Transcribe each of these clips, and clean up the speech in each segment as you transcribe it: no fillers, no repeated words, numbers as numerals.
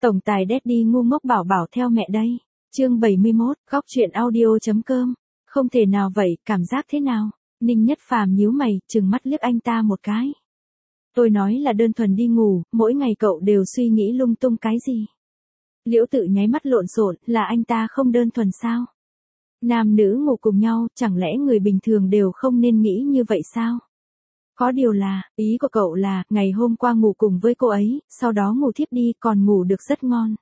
Tổng tài Daddy ngu ngốc bảo bảo theo mẹ đây. Chương 71, góc truyện audio.com. Không thể nào vậy, cảm giác thế nào? Ninh Nhất Phàm nhíu mày, trừng mắt liếc anh ta một cái. Tôi nói là đơn thuần đi ngủ, mỗi ngày cậu đều suy nghĩ lung tung cái gì? Liễu Tự nháy mắt lộn xộn, là anh ta không đơn thuần sao? Nam nữ ngủ cùng nhau, chẳng lẽ người bình thường đều không nên nghĩ như vậy sao? Có điều là, ý của cậu là, ngày hôm qua ngủ cùng với cô ấy, sau đó ngủ thiếp đi, còn ngủ được rất ngon.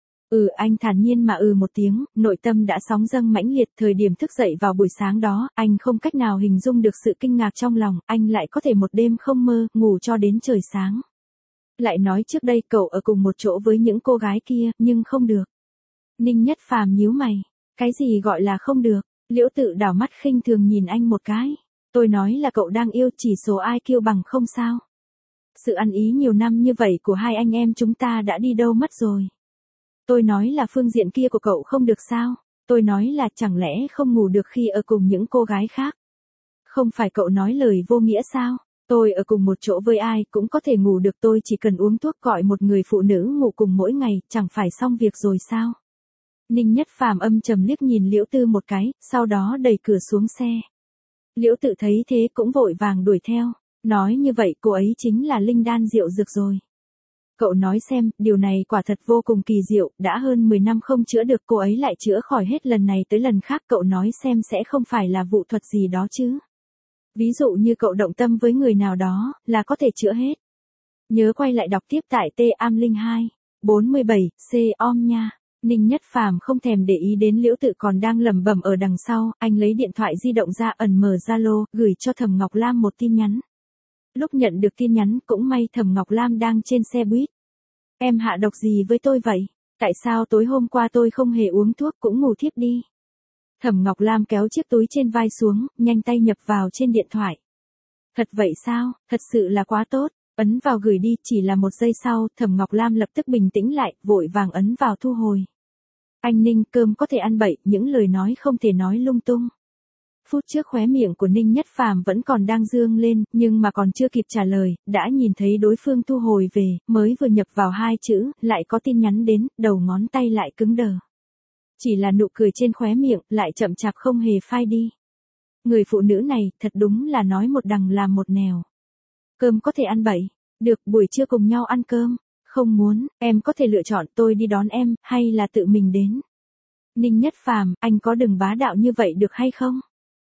Anh thản nhiên mà một tiếng, nội tâm đã sóng dâng mãnh liệt. Thời điểm thức dậy vào buổi sáng đó, anh không cách nào hình dung được sự kinh ngạc trong lòng, anh lại có thể một đêm không mơ, ngủ cho đến trời sáng. Lại nói trước đây cậu ở cùng một chỗ với những cô gái kia, nhưng không được. Ninh Nhất Phàm nhíu mày, cái gì gọi là không được? Liễu Tự đảo mắt khinh thường nhìn anh một cái. Tôi nói là cậu đang yêu, chỉ số IQ bằng không sao? Sự ăn ý nhiều năm như vậy của hai anh em chúng ta đã đi đâu mất rồi? Tôi nói là phương diện kia của cậu không được sao? Tôi nói là chẳng lẽ không ngủ được khi ở cùng những cô gái khác? Không phải cậu nói lời vô nghĩa sao? Tôi ở cùng một chỗ với ai cũng có thể ngủ được, tôi chỉ cần uống thuốc gọi một người phụ nữ ngủ cùng mỗi ngày, chẳng phải xong việc rồi sao? Ninh Nhất Phàm âm trầm liếc nhìn Liễu Tư một cái, sau đó đẩy cửa xuống xe. Liễu Tự thấy thế cũng vội vàng đuổi theo, nói như vậy cô ấy chính là linh đan diệu dược rồi. Cậu nói xem, điều này quả thật vô cùng kỳ diệu, đã hơn 10 năm không chữa được cô ấy lại chữa khỏi hết lần này tới lần khác, cậu nói xem sẽ không phải là vụ thuật gì đó chứ. Ví dụ như cậu động tâm với người nào đó, là có thể chữa hết. Nhớ quay lại đọc tiếp tại T-am02, 47, C-om nha. Ninh Nhất Phàm không thèm để ý đến Liễu Tự còn đang lẩm bẩm ở đằng sau, anh lấy điện thoại di động ra ẩn mở Zalo, gửi cho Thẩm Ngọc Lam một tin nhắn. Lúc nhận được tin nhắn, cũng may Thẩm Ngọc Lam đang trên xe buýt. Em hạ độc gì với tôi vậy? Tại sao tối hôm qua tôi không hề uống thuốc cũng ngủ thiếp đi? Thẩm Ngọc Lam kéo chiếc túi trên vai xuống, nhanh tay nhập vào trên điện thoại. Thật vậy sao? Thật sự là quá tốt. Ấn vào gửi đi, chỉ là một giây sau, Thẩm Ngọc Lam lập tức bình tĩnh lại, vội vàng ấn vào thu hồi. Anh Ninh, cơm có thể ăn bậy, những lời nói không thể nói lung tung. Phút trước khóe miệng của Ninh Nhất Phàm vẫn còn đang dương lên, nhưng mà còn chưa kịp trả lời, đã nhìn thấy đối phương thu hồi về, mới vừa nhập vào hai chữ, lại có tin nhắn đến, đầu ngón tay lại cứng đờ. Chỉ là nụ cười trên khóe miệng, lại chậm chạp không hề phai đi. Người phụ nữ này, thật đúng là nói một đằng làm một nẻo. Cơm có thể ăn bậy, được, buổi trưa cùng nhau ăn cơm. Không muốn, em có thể lựa chọn tôi đi đón em, hay là tự mình đến. Ninh Nhất Phàm, anh có đừng bá đạo như vậy được hay không?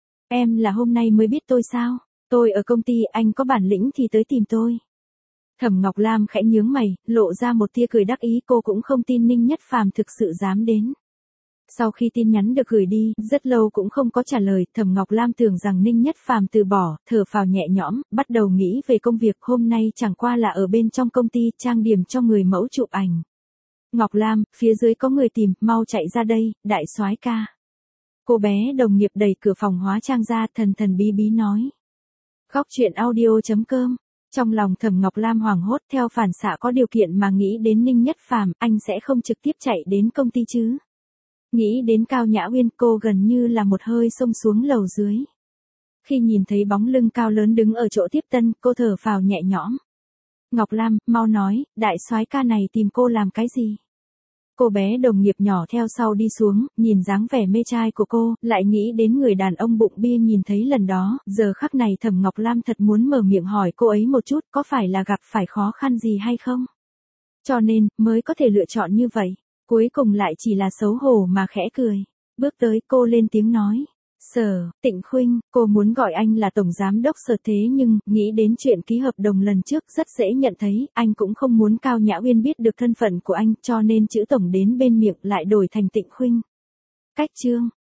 Em là hôm nay mới biết tôi sao? Tôi ở công ty, anh có bản lĩnh thì tới tìm tôi. Thẩm Ngọc Lam khẽ nhướng mày, lộ ra một tia cười đắc ý, cô cũng không tin Ninh Nhất Phàm thực sự dám đến. Sau khi tin nhắn được gửi đi, rất lâu cũng không có trả lời, Thẩm Ngọc Lam tưởng rằng Ninh Nhất Phàm từ bỏ, thở phào nhẹ nhõm, bắt đầu nghĩ về công việc. Hôm nay chẳng qua là ở bên trong công ty trang điểm cho người mẫu chụp ảnh. Ngọc Lam, phía dưới có người tìm, mau chạy ra đây, đại soái ca. Cô bé đồng nghiệp đẩy cửa phòng hóa trang ra, thần thần bí bí nói. Góc truyện audio.com. Trong lòng Thẩm Ngọc Lam hoảng hốt, theo phản xạ có điều kiện mà nghĩ đến Ninh Nhất Phàm, anh sẽ không trực tiếp chạy đến công ty chứ. Nghĩ đến Cao Nhã Uyên, cô gần như là một hơi xông xuống lầu dưới. Khi nhìn thấy bóng lưng cao lớn đứng ở chỗ tiếp tân, cô thở phào nhẹ nhõm. Ngọc Lam, mau nói, đại soái ca này tìm cô làm cái gì? Cô bé đồng nghiệp nhỏ theo sau đi xuống, nhìn dáng vẻ mê trai của cô, lại nghĩ đến người đàn ông bụng bia nhìn thấy lần đó, giờ khắc này Thẩm Ngọc Lam thật muốn mở miệng hỏi cô ấy một chút, có phải là gặp phải khó khăn gì hay không? Cho nên, mới có thể lựa chọn như vậy. Cuối cùng lại chỉ là xấu hổ mà khẽ cười. Bước tới, cô lên tiếng nói. Sở, Tịnh Khuynh, cô muốn gọi anh là tổng giám đốc Sở, thế nhưng, nghĩ đến chuyện ký hợp đồng lần trước rất dễ nhận thấy, anh cũng không muốn Cao Nhã Uyên biết được thân phận của anh, cho nên chữ tổng đến bên miệng lại đổi thành Tịnh Khuynh. Cách chương.